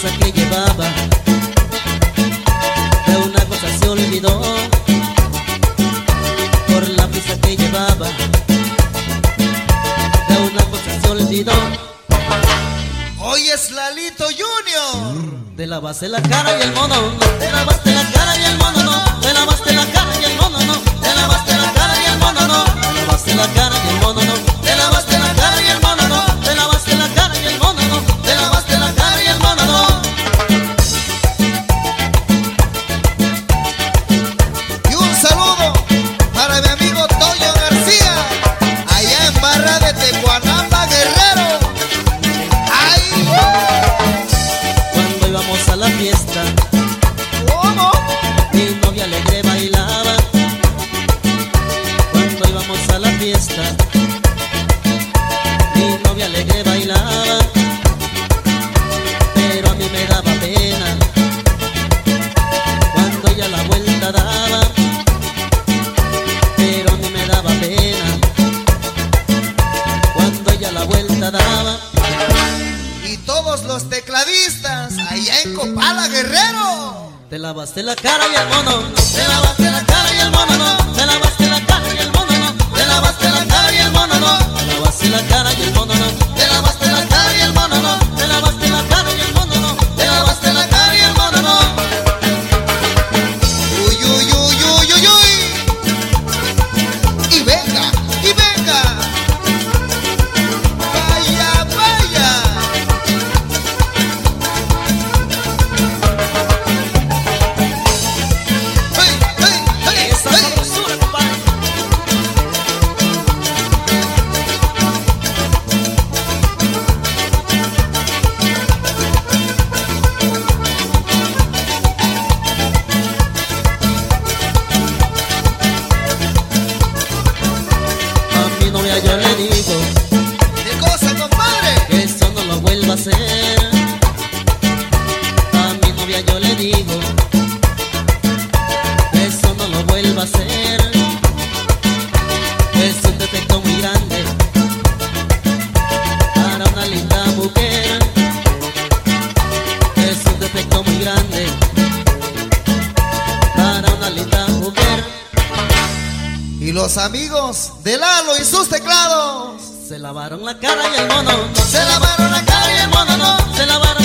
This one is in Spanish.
prisa que llevaba, de una cosa se olvidó. Por la prisa que llevaba, de una cosa se olvidó. Hoy es Lalito Junior. Te lavaste la cara y el mono no. Te lavaste la cara y el mono no. Te lavaste la cara y el mono no. Te lavaste la cara y el mono no. Te lavaste la cara y el mono no. Te lavaste la cara y el mono no. Te lavaste la cara y el mono no. Te lavaste la cara y el mono no. Y un saludo para mi amigo Toño García, allá en Barra de Tecuanamba, Guerrero. ¡Ay! Cuando íbamos a la fiesta, ¿Cómo? mi novia alegre bailaba. Cuando íbamos a la fiesta, mi novia alegre bailaba. Pero a mí me daba pena cuando ella la vuelta daba. Pero a mí me daba pena cuando ella la vuelta daba. Y todos los tecladistas allá en Copala, Guerrero. Te lavaste la cara y el mono no. Te lavaste la cara y el mono no. Te lavaste la cara y el mono no. Te lavaste la cara y el mono no. Te lavaste la cara y el mono no. Te lavaste la cara y el mono no. Te lavaste la cara y el mono no. Te lavaste la cara y el mono no. Uy, uy, uy, uy, uy, uy. Y venga, y venga. Vaya, vaya. Hey, hey, hey, Esa hey. sabrosura, compadre. A mi novia yo le digo ¿Qué cosa, compadre? que eso no lo vuelva a hacer. A mi novia yo le digo que eso no lo vuelva a hacer. Es un defecto muy grande para una linda mujer. Es un defecto muy grande para una linda mujer. Y los amigos de Lalo y sus teclados Se lavaron la cara y el mono no. se lavaron la cara y el mono no. Se lavaron